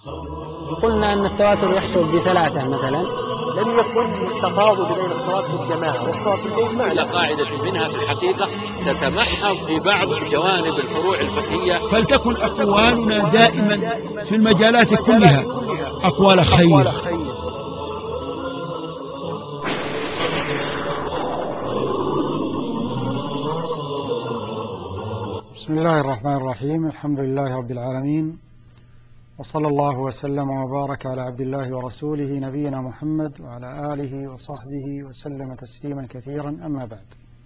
قلنا أن التواتر يحصل بثلاثة مثلا. لم يكن التفاضل بين الصلاة في الجماعة والصلاة في البيت على قاعدة منها في الحقيقة تتمحض في بعض جوانب الفروع الفقهية. فلتكن أقوالنا دائما في المجالات كلها أقوال خير. بسم الله الرحمن الرحيم. الحمد لله رب العالمين، وصلى الله وسلم وبارك على عبد الله ورسوله نبينا محمد وعلى آله وصحبه وسلم تسليما كثيرا. أما بعد،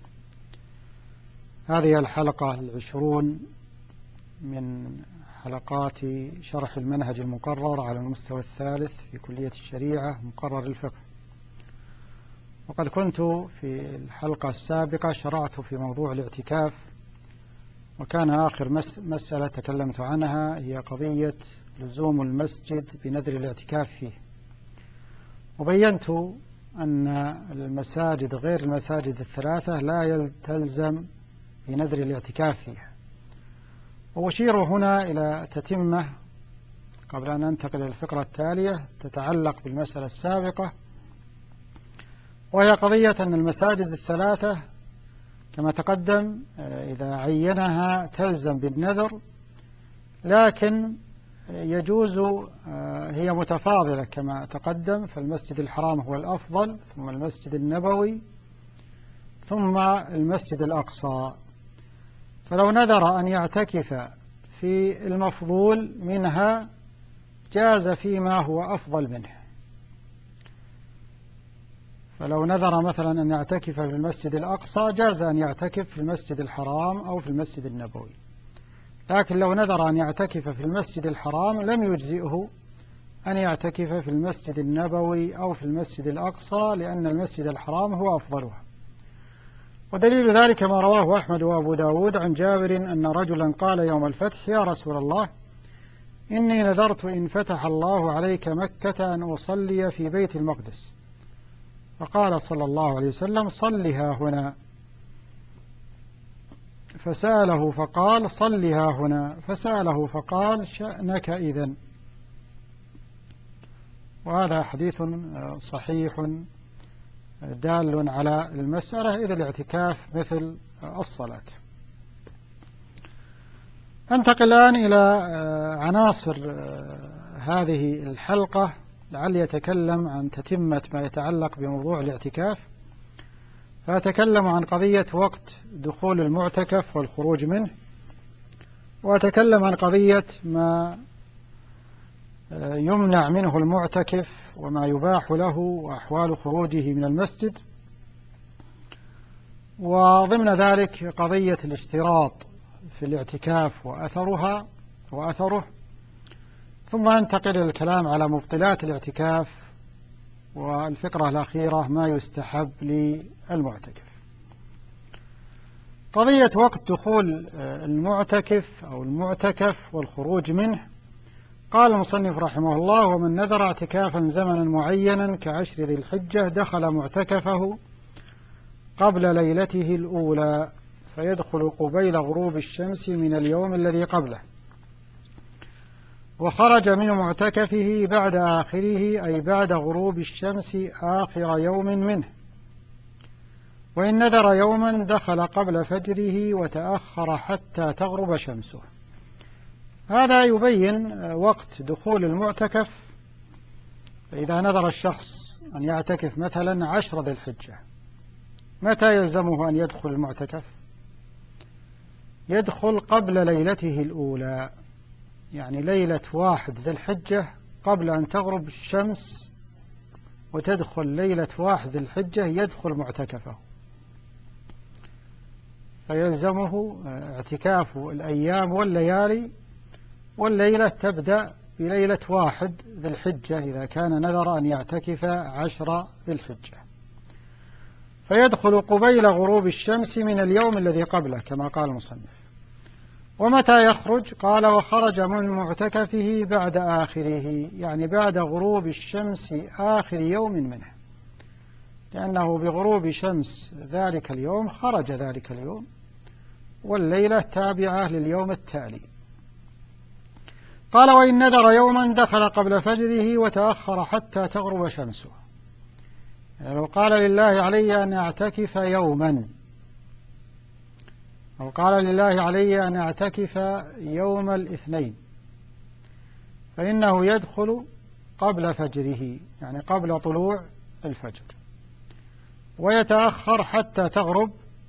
هذه الحلقة 20 من حلقات شرح المنهج المقرر على المستوى الثالث في كلية الشريعة مقرر الفقه. وقد كنت في الحلقة السابقة شرعت في موضوع الاعتكاف، وكان آخر مسألة تكلمت عنها هي قضية لزوم المسجد بنذر الاعتكاف فيه، وبينت أن المساجد غير المساجد الثلاثة لا تلزم بنذر الاعتكاف فيها. وأشير هنا إلى تتمة قبل أن أنتقل إلى الفقرة التالية تتعلق بالمسألة السابقة، وهي قضية أن المساجد الثلاثة كما تقدم إذا عينها تلزم بالنذر، لكن يجوز هي متفاضلة كما تقدم، فالمسجد الحرام هو الأفضل، ثم المسجد النبوي، ثم المسجد الأقصى. فلو نذر أن يعتكف في المفضول منها جاز فيما هو أفضل منه. فلو نذر مثلا أن يعتكف في المسجد الأقصى جاز أن يعتكف في المسجد الحرام أو في المسجد النبوي، لكن لو نذر أن يعتكف في المسجد الحرام لم يجزئه أن يعتكف في المسجد النبوي أو في المسجد الأقصى، لأن المسجد الحرام هو أفضلها. ودليل ذلك ما رواه أحمد وأبو داود عن جابر أن رجلا قال يوم الفتح: يا رسول الله، إني نذرت إن فتح الله عليك مكة أن أصلي في بيت المقدس. فقال صلى الله عليه وسلم: صلها هنا. فسأله فقال: صلها هنا. فسأله فقال: شأنك إذن. وهذا حديث صحيح دال على المسألة، إذ الاعتكاف مثل الصلاة. أنتقل الآن إلى عناصر هذه الحلقة، لعلي يتكلم عن تتمة ما يتعلق بموضوع الاعتكاف. فأتكلم عن قضية وقت دخول المعتكف والخروج منه، وأتكلم عن قضية ما يمنع منه المعتكف وما يباح له وأحوال خروجه من المسجد، وضمن ذلك قضية الاشتراط في الاعتكاف وأثره، ثم أنتقل إلى الكلام على مبطلات الاعتكاف، والفقرة الأخيرة ما يستحب للمعتكف. قضية وقت دخول المعتكف أو المعتكف والخروج منه، قال المصنف رحمه الله: ومن نذر اعتكافا زمنا معينا كعشر ذي الحجة دخل معتكفه قبل ليلته الأولى، فيدخل قبيل غروب الشمس من اليوم الذي قبله، وخرج من معتكفه بعد آخره أي بعد غروب الشمس آخر يوم منه. وإن نذر يوما دخل قبل فجره وتأخر حتى تغرب شمسه. هذا يبين وقت دخول المعتكف. فإذا نذر الشخص أن يعتكف مثلا 10 ذي الحجة، متى يلزمه أن يدخل المعتكف؟ يدخل قبل ليلته الأولى، يعني ليلة 1 ذي الحجة قبل أن تغرب الشمس، وتدخل ليلة 1 ذي الحجة يدخل معتكفه، فيلزمه اعتكاف الأيام والليالي، والليلة تبدأ بليلة 1 ذي الحجة إذا كان نذر أن يعتكف 10 ذي الحجة، فيدخل قبيل غروب الشمس من اليوم الذي قبله كما قال المصنف. ومتى يخرج؟ قال: وخرج من معتكفه بعد آخره، يعني بعد غروب الشمس آخر يوم منه، لأنه بغروب شمس ذلك اليوم خرج ذلك اليوم، والليلة تابعة لليوم التالي. قال وإن نذر يوما دخل قبل فجره وتأخر حتى تغرب شمسه. يعني لو قال لله علي أن أعتكف يوما، أو قال لله علي أن أعتكف يوم الاثنين، فإنه يدخل قبل فجره، يعني قبل طلوع الفجر، ويتأخر حتى تغرب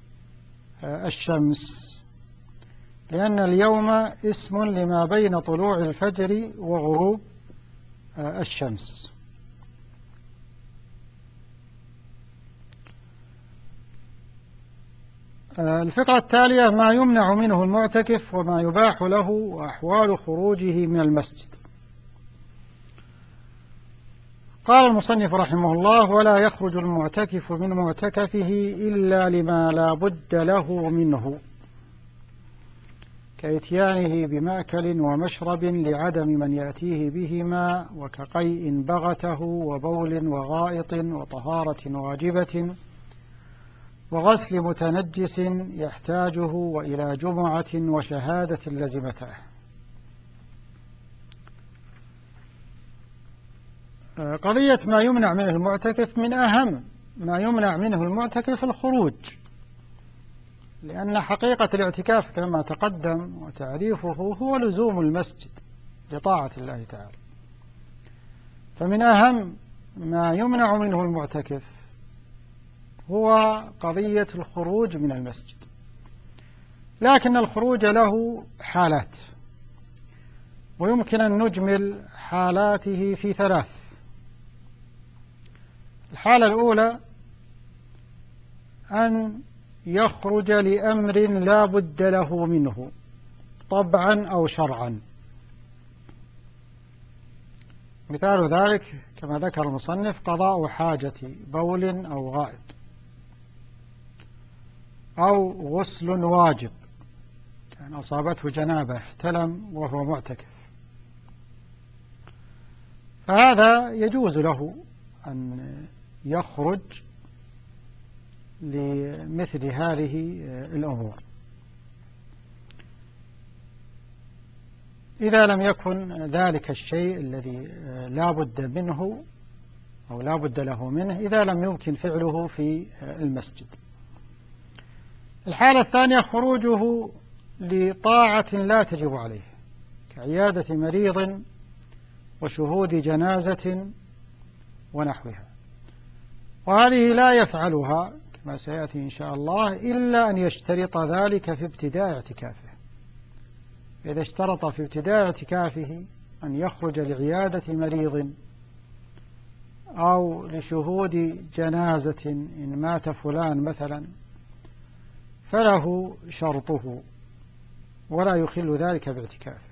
الشمس، لأن اليوم اسم لما بين طلوع الفجر وغروب الشمس. الفقرة التالية ما يمنع منه المعتكف وما يباح له وأحوال خروجه من المسجد. قال المصنف رحمه الله: ولا يخرج المعتكف من معتكفه إلا لما لا بد له منه، كإتيانه بمأكل ومشرب لعدم من يأتيه بهما، وكقيء بغته وبول وغائط وطهارة واجبة وغسل متنجس يحتاجه وإلى جمعة وشهادة لزمته. قضية ما يمنع منه المعتكف، من أهم ما يمنع منه المعتكف الخروج، لأن حقيقة الاعتكاف كما تقدم وتعريفه هو لزوم المسجد لطاعة الله تعالى، فمن أهم ما يمنع منه المعتكف هو قضية الخروج من المسجد. لكن الخروج له حالات، ويمكن أن نجمل حالاته في ثلاث. الحالة الأولى أن يخرج لأمر لا بد له منه طبعا أو شرعا. مثال ذلك كما ذكر المصنف: قضاء حاجة بول أو غائط، أو غسل واجب كان أصابته جنابة احتلم وهو معتكف، فهذا يجوز له أن يخرج لمثل هذه الأمور إذا لم يكن ذلك الشيء الذي لا بد منه أو لا بد له منه إذا لم يمكن فعله في المسجد. الحالة الثانية خروجه لطاعة لا تجب عليه، كعيادة مريض وشهود جنازة ونحوها، وهذه لا يفعلها كما سيأتي إن شاء الله إلا أن يشترط ذلك في ابتداء اعتكافه. إذا اشترط في ابتداء اعتكافه أن يخرج لعيادة مريض أو لشهود جنازة إن مات فلان مثلا، فله شرطه ولا يخل ذلك باعتكافه.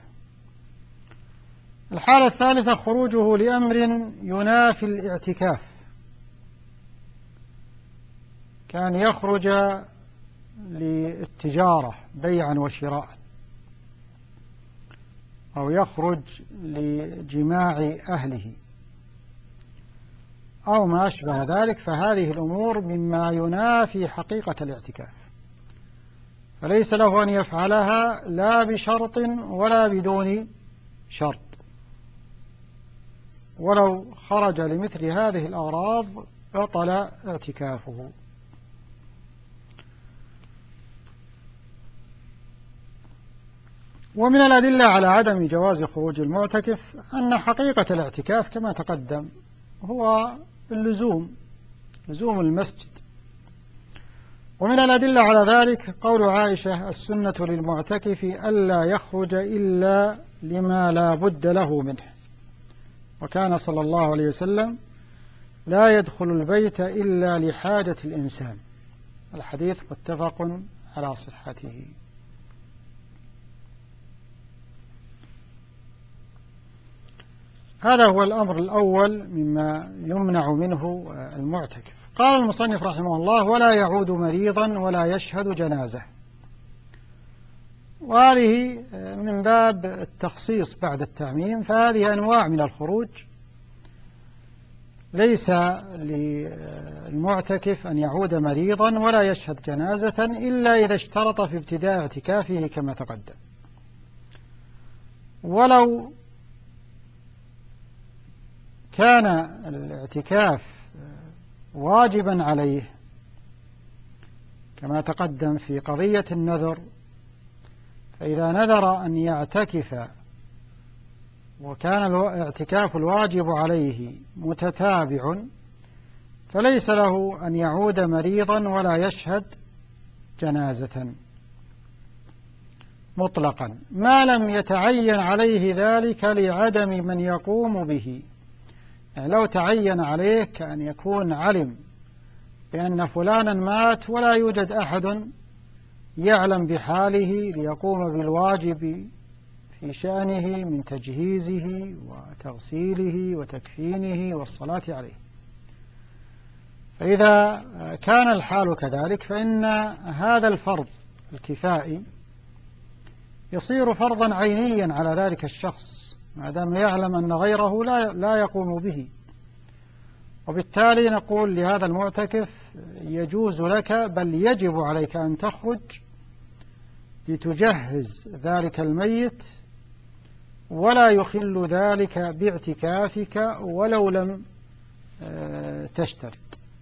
الحالة الثالثة خروجه لأمر ينافي الاعتكاف، كان يخرج للتجارة بيعا وشراء، أو يخرج لجماع أهله أو ما أشبه ذلك، فهذه الأمور مما ينافي حقيقة الاعتكاف، فليس له أن يفعلها لا بشرط ولا بدون شرط، ولو خرج لمثل هذه الأغراض بطل اعتكافه. ومن الأدلة على عدم جواز خروج المعتكف أن حقيقة الاعتكاف كما تقدم هو اللزوم، لزوم المسجد. ومن الأدلة على ذلك قول عائشة: السنة للمعتكف ألا يخرج إلا لما لا بد له منه، وكان صلى الله عليه وسلم لا يدخل البيت إلا لحاجة الإنسان. الحديث متفق على صحته. هذا هو الأمر الأول مما يمنع منه المعتكف. قال المصنف رحمه الله: ولا يعود مريضا ولا يشهد جنازة. وهذه من باب التخصيص بعد التعميم، فهذه أنواع من الخروج ليس للمعتكف أن يعود مريضا ولا يشهد جنازة إلا إذا اشترط في ابتداء اعتكافه كما تقدم. ولو كان الاعتكاف واجبا عليه كما تقدم في قضية النذر، فإذا نذر أن يعتكف وكان الاعتكاف الواجب عليه متتابع فليس له أن يعود مريضا ولا يشهد جنازة مطلقا ما لم يتعين عليه ذلك لعدم من يقوم به. يعني لو تعين عليه كأن يكون علم بأن فلانا مات ولا يوجد أحد يعلم بحاله ليقوم بالواجب في شأنه من تجهيزه وتغسيله وتكفينه والصلاة عليه. فإذا كان الحال كذلك فإن هذا الفرض الكفائي يصير فرضا عينيا على ذلك الشخص ما دام يعلم أن غيره لا يقوم به، وبالتالي نقول لهذا المعتكف يجوز لك بل يجب عليك أن تخرج لتجهز ذلك الميت ولا يخل ذلك باعتكافك ولو لم تشترط.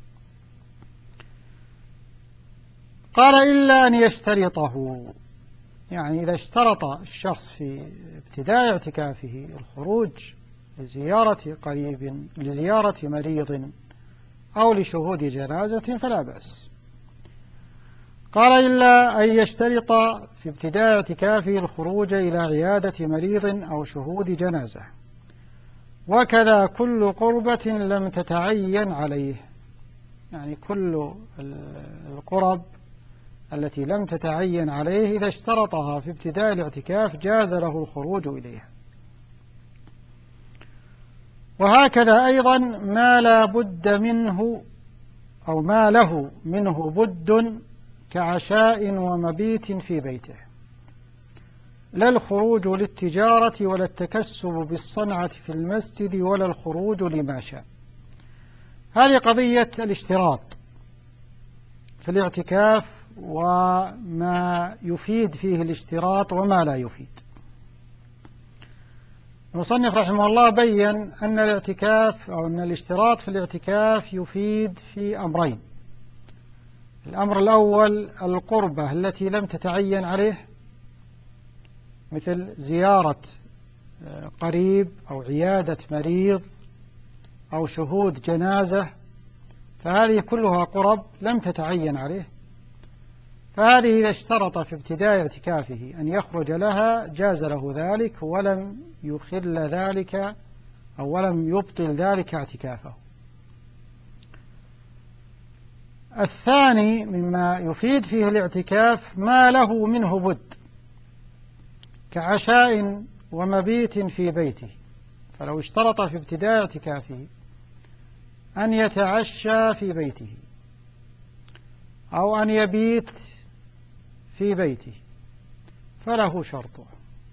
قال إلا أن يشترطه، يعني إذا اشترط الشخص في ابتداء اعتكافه الخروج لزيارة قريب لزيارة مريض أو لشهود جنازة فلا بأس. قال إلا أن يشترط في ابتداء اعتكافه الخروج إلى عيادة مريض أو شهود جنازة، وكذا كل قربة لم تتعين عليه، يعني كل القرب التي لم تتعين عليه إذا اشترطها في ابتداء الاعتكاف جاز له الخروج إليها. وهكذا أيضا ما لا بد منه أو ما له منه بد كعشاء ومبيت في بيته، لا الخروج للتجارة ولا التكسب بالصنعة في المسجد ولا الخروج لما شاء. هذه قضية الاشتراط في الاعتكاف وما يفيد فيه الاشتراط وما لا يفيد. المصنف رحمه الله بين أن الاعتكاف أو أن الاشتراط في الاعتكاف يفيد في أمرين. الأمر الأول القربة التي لم تتعين عليه مثل زيارة قريب أو عيادة مريض أو شهود جنازة، فهذه كلها قرب لم تتعين عليه، فهذه إذا اشترط في ابتداء اعتكافه أن يخرج لها جاز له ذلك ولم يخل ذلك أو ولم يبطل ذلك اعتكافه. الثاني مما يفيد فيه الاعتكاف ما له منه بد كعشاء ومبيت في بيته، فلو اشترط في ابتداء اعتكافه أن يتعشى في بيته أو أن يبيت في بيته فله شرطه.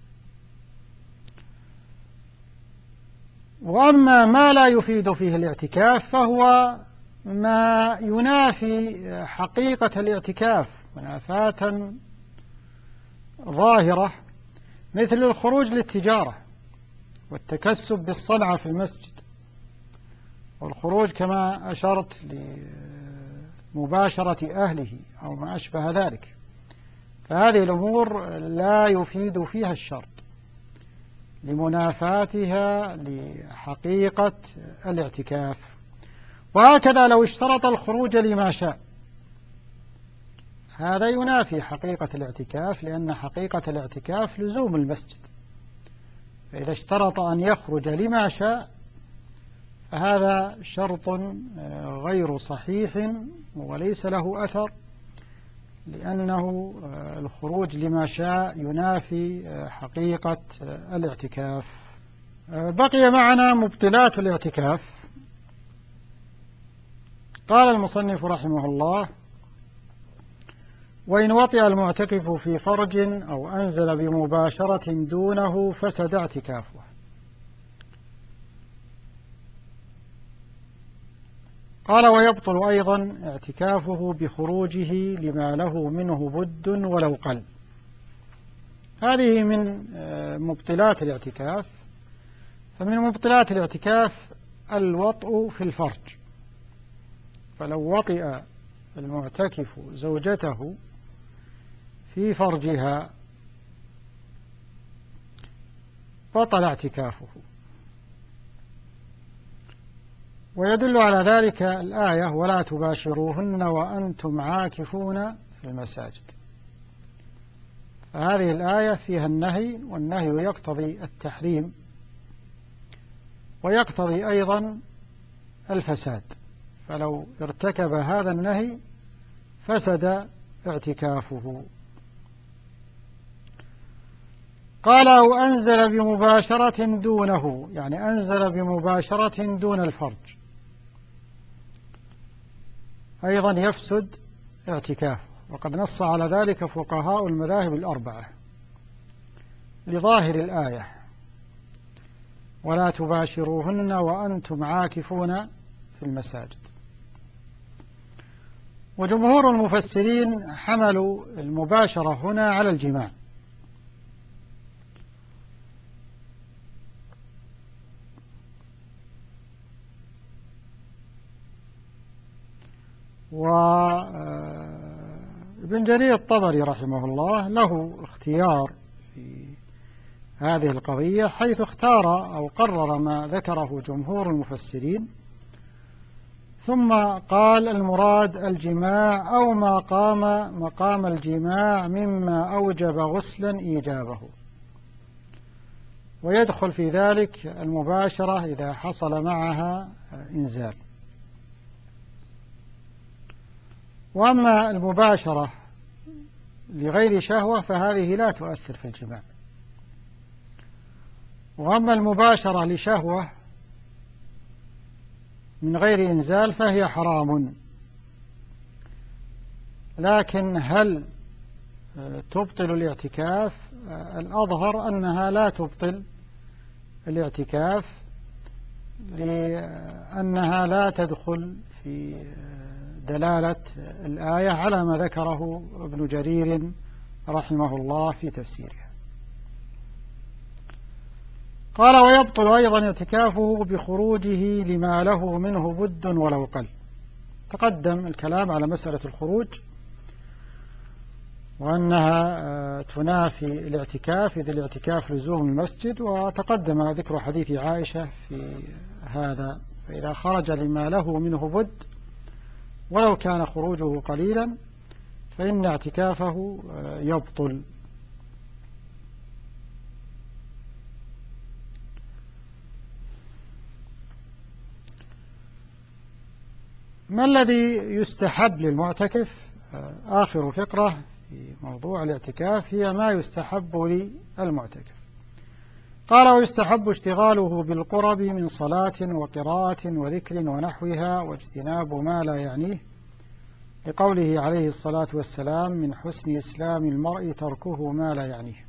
وأما ما لا يفيد فيه الاعتكاف فهو ما ينافي حقيقة الاعتكاف منافاة ظاهرة، مثل الخروج للتجارة والتكسب بالصنعة في المسجد، والخروج كما أشرت لمباشرة أهله أو ما أشبه ذلك، فهذه الأمور لا يفيد فيها الشرط لمنافاتها لحقيقة الاعتكاف. وهكذا لو اشترط الخروج لما شاء هذا ينافي حقيقة الاعتكاف، لأن حقيقة الاعتكاف لزوم المسجد، فإذا اشترط أن يخرج لما شاء فهذا شرط غير صحيح وليس له أثر، لأنه الخروج لما شاء ينافي حقيقة الاعتكاف. بقي معنا مبطلات الاعتكاف. قال المصنف رحمه الله: وإن وطئ المعتكف في فرج أو أنزل بمباشرة دونه فسد اعتكافه. قال: ويبطل أيضا اعتكافه بخروجه لما له منه بد ولو قل. هذه من مبطلات الاعتكاف. فمن مبطلات الاعتكاف الوطء في الفرج، فلو وطئ المعتكف زوجته في فرجها بطل اعتكافه. ويدل على ذلك الآية ولا تباشروهن وأنتم عاكفون في المساجد. فهذه الآية فيها النهي، والنهي يقتضي التحريم ويقتضي أيضا الفساد، فلو ارتكب هذا النهي فسد اعتكافه. قال أو أنزل بمباشرة دونه، يعني أنزل بمباشرة دون الفرج، أيضا يفسد اعتكافه، وقد نص على ذلك فقهاء المذاهب الأربعة لظاهر الآية ولا تباشروهن وأنتم عاكفون في المساجد. وجمهور المفسرين حملوا المباشرة هنا على الجماع، وابن جرير الطبري رحمه الله له اختيار في هذه القضية، حيث اختار أو قرر ما ذكره جمهور المفسرين، ثم قال المراد الجماع أو ما قام مقام الجماع مما أوجب غسلا إيجابه، ويدخل في ذلك المباشرة إذا حصل معها إنزال. وأما المباشرة لغير شهوة فهذه لا تؤثر في الجماع، وأما المباشرة لشهوة من غير إنزال فهي حرام. لكن هل تبطل الاعتكاف؟ الأظهر أنها لا تبطل الاعتكاف، لأنها لا تدخل في دلالة الآية على ما ذكره ابن جرير رحمه الله في تفسيره. قال ويبطل أيضا اعتكافه بخروجه لما له منه بد ولو قل. تقدم الكلام على مسألة الخروج وأنها تنافي الاعتكاف إذ الاعتكاف لزوم المسجد، وتقدم ذكر حديث عائشة في هذا، فإذا خرج لما له منه بد ولو كان خروجه قليلا فإن اعتكافه يبطل. ما الذي يستحب للمعتكف؟ آخر فقرة في موضوع الاعتكاف هي ما يستحب للمعتكف. قال ويستحب اشتغاله بالقرب من صلاة وقراءة وذكر ونحوها واجتناب ما لا يعنيه، لقوله عليه الصلاة والسلام من حسن إسلام المرء تركه ما لا يعنيه.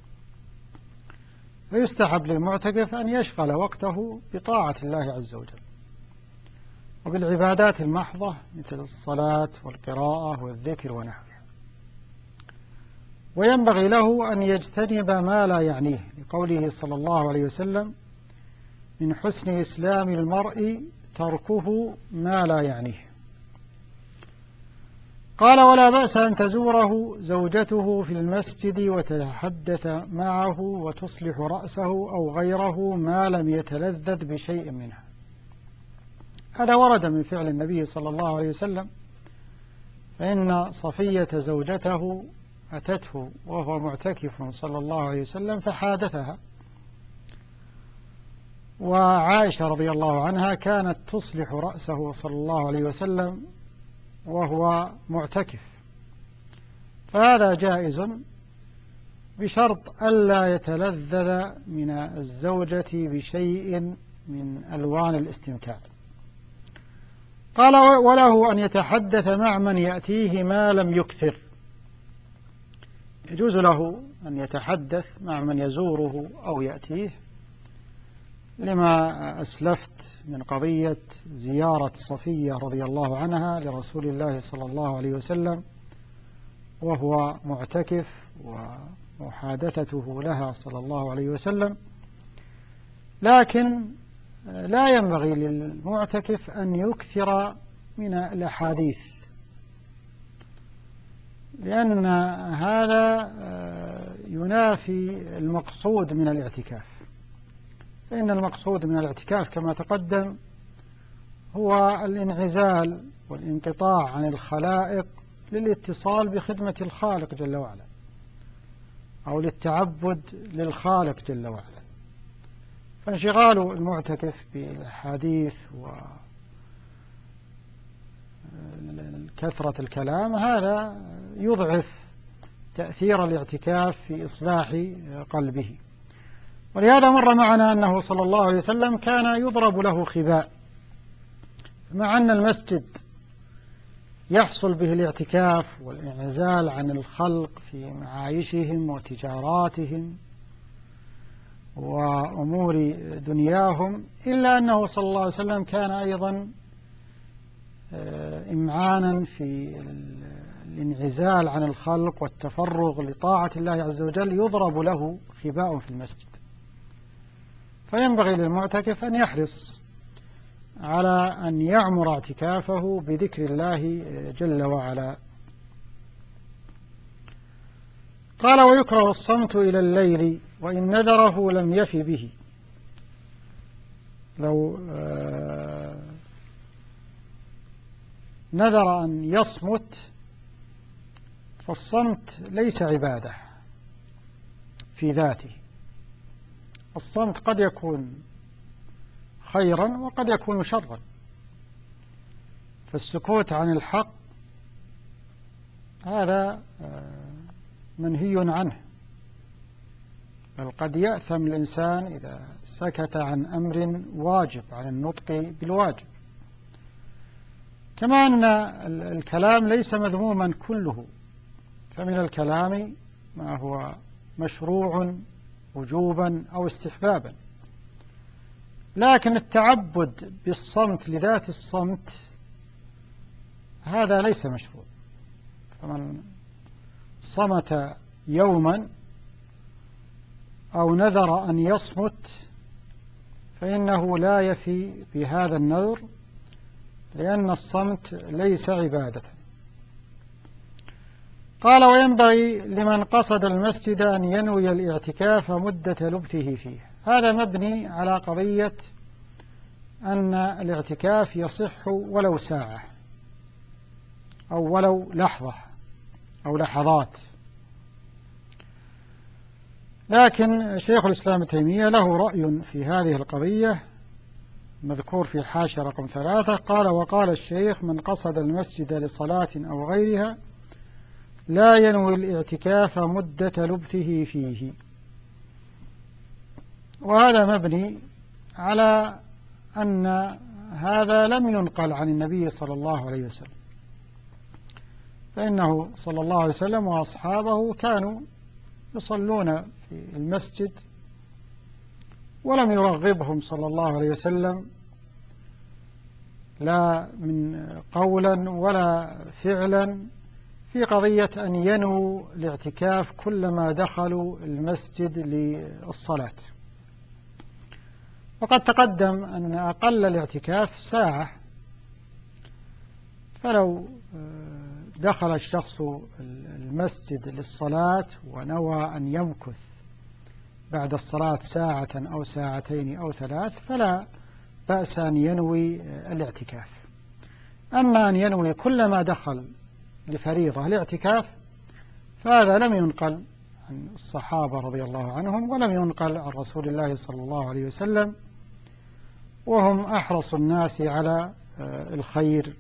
فيستحب للمعتكف أن يشغل وقته بطاعة الله عز وجل وبالعبادات المحضة مثل الصلاة والقراءة والذكر ونحوها، وينبغي له أن يجتنب ما لا يعنيه، لقوله صلى الله عليه وسلم من حسن إسلام المرء تركه ما لا يعنيه. قال ولا بأس أن تزوره زوجته في المسجد وتتحدث معه وتصلح رأسه أو غيره ما لم يتلذذ بشيء منها. هذا ورد من فعل النبي صلى الله عليه وسلم، فإن صفية زوجته أتته وهو معتكف صلى الله عليه وسلم فحادثها، وعائشة رضي الله عنها كانت تصلح رأسه صلى الله عليه وسلم وهو معتكف، فهذا جائز بشرط ألا يتلذذ من الزوجة بشيء من ألوان الاستمتاع. قال وله أن يتحدث مع من يأتيه ما لم يكثر، يجوز له أن يتحدث مع من يزوره أو يأتيه، لما أسلفت من قضية زيارة صفية رضي الله عنها لرسول الله صلى الله عليه وسلم وهو معتكف ومحادثته لها صلى الله عليه وسلم. لكن لا ينبغي للمعتكف أن يكثر من الأحاديث، لأن هذا ينافي المقصود من الاعتكاف. فإن المقصود من الاعتكاف كما تقدم هو الانعزال والانقطاع عن الخلائق للاتصال بخدمة الخالق جل وعلا، أو للتعبد للخالق جل وعلا. فانشغال المعتكف بالحديث وكثرة الكلام هذا يضعف تأثير الاعتكاف في إصلاح قلبه. ولهذا مر معنا أنه صلى الله عليه وسلم كان يضرب له خباء، مع أن المسجد يحصل به الاعتكاف والانعزال عن الخلق في معايشهم وتجاراتهم وأمور دنياهم، إلا أنه صلى الله عليه وسلم كان أيضا إمعانا في الانعزال عن الخلق والتفرغ لطاعة الله عز وجل يضرب له خباء في المسجد. فينبغي للمعتكف أن يحرص على أن يعمر اعتكافه بذكر الله جل وعلا. قال: ويكره الصمت إلى الليل وإن نذره لم يف به. لو نذر أن يصمت فالصمت ليس عبادة في ذاته. الصمت قد يكون خيرا وقد يكون شرا، فالسكوت عن الحق هذا منهي عنه، بل قد يأثم الإنسان إذا سكت عن أمر واجب، عن النطق بالواجب. كما أن الكلام ليس مذموما كله، فمن الكلام ما هو مشروع وجوبا أو استحبابا، لكن التعبد بالصمت لذات الصمت هذا ليس مشروع. فمن صمت يوما أو نذر أن يصمت فإنه لا يفي بهذا النذر، لأن الصمت ليس عبادة. قال: وينبغي لمن قصد المسجد أن ينوي الاعتكاف مدة لبثه فيه. هذا مبني على قضية أن الاعتكاف يصح ولو ساعة أو ولو لحظة أو لحظات. لكن شيخ الإسلام ابن تيمية له رأي في هذه القضية مذكور في حاشية رقم 3. قال: وقال الشيخ: من قصد المسجد لصلاة أو غيرها لا ينوي الاعتكاف مدة لبثه فيه. وهذا مبني على أن هذا لم ينقل عن النبي صلى الله عليه وسلم، فإنه صلى الله عليه وسلم وأصحابه كانوا يصلون في المسجد، ولم يرغبهم صلى الله عليه وسلم لا من قولا ولا فعلا في قضية أن ينووا الاعتكاف كلما دخلوا المسجد للصلاة. وقد تقدم أن أقل الاعتكاف ساعة، فلو دخل الشخص المسجد للصلاة ونوى أن يمكث بعد الصلاة ساعة أو ساعتين أو 3 فلا بأس أن ينوي الاعتكاف. أما أن ينوي كلما دخل لفريضة الاعتكاف فهذا لم ينقل عن الصحابة رضي الله عنهم، ولم ينقل عن رسول الله صلى الله عليه وسلم، وهم أحرص الناس على الخير.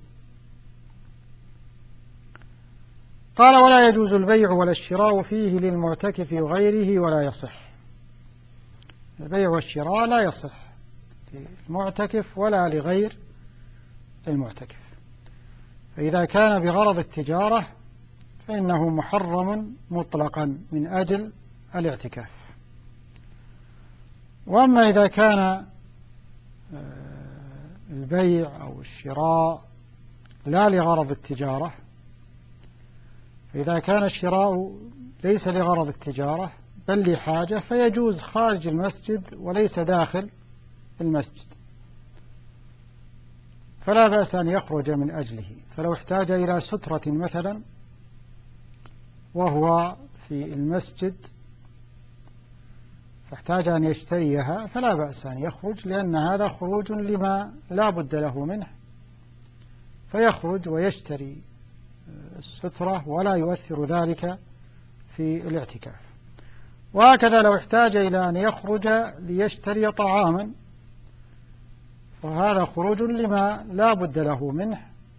قال: ولا يجوز البيع ولا الشراء فيه للمعتكف وغيره ولا يصح. البيع والشراء لا يصح للمعتكف ولا لغير المعتكف، فإذا كان بغرض التجارة فإنه محرم مطلقا من أجل الاعتكاف. وأما إذا كان البيع أو الشراء لا لغرض التجارة، فإذا كان الشراء ليس لغرض التجارة بل لحاجة فيجوز خارج المسجد وليس داخل المسجد. فلا بأس أن يخرج من أجله. فلو احتاج إلى سترة مثلا وهو في المسجد فاحتاج أن يشتريها فلا بأس أن يخرج، لأن هذا خروج لما لا بد له منه، فيخرج ويشتري السترة ولا يؤثر ذلك في الاعتكاف. وهكذا لو احتاج إلى أن يخرج ليشتري طعاما فهذا خروج لما لا بد له منه،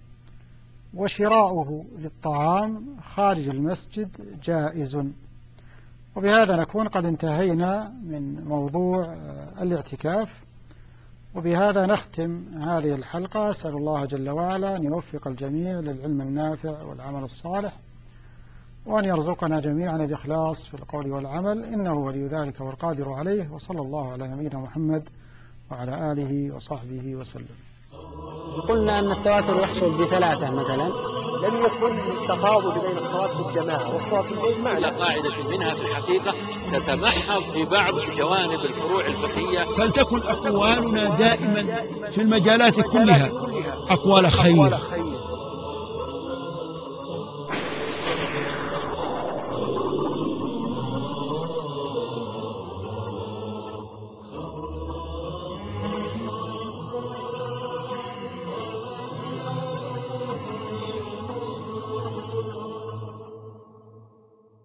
وشراؤه للطعام خارج المسجد جائز. وبهذا نكون قد انتهينا من موضوع الاعتكاف، وبهذا نختم هذه الحلقة. أسأل الله جل وعلا أن يوفق الجميع للعلم النافع والعمل الصالح، وأن يرزقنا جميعا الإخلاص في القول والعمل، إنه ولي ذلك والقادر عليه. وصلى الله على نبينا محمد وعلى آله وصحبه وسلم. قلنا أن التواتر يحصل بثلاثة مثلا، لم يكن التفاضل بين الصلاة في الجماعة والصلاة في البيت إلى معنى. قاعدة منها في الحقيقة تتمحض في بعض جوانب الفروع الفقهية. فلتكن أقوالنا دائما في المجالات كلها أقوال خير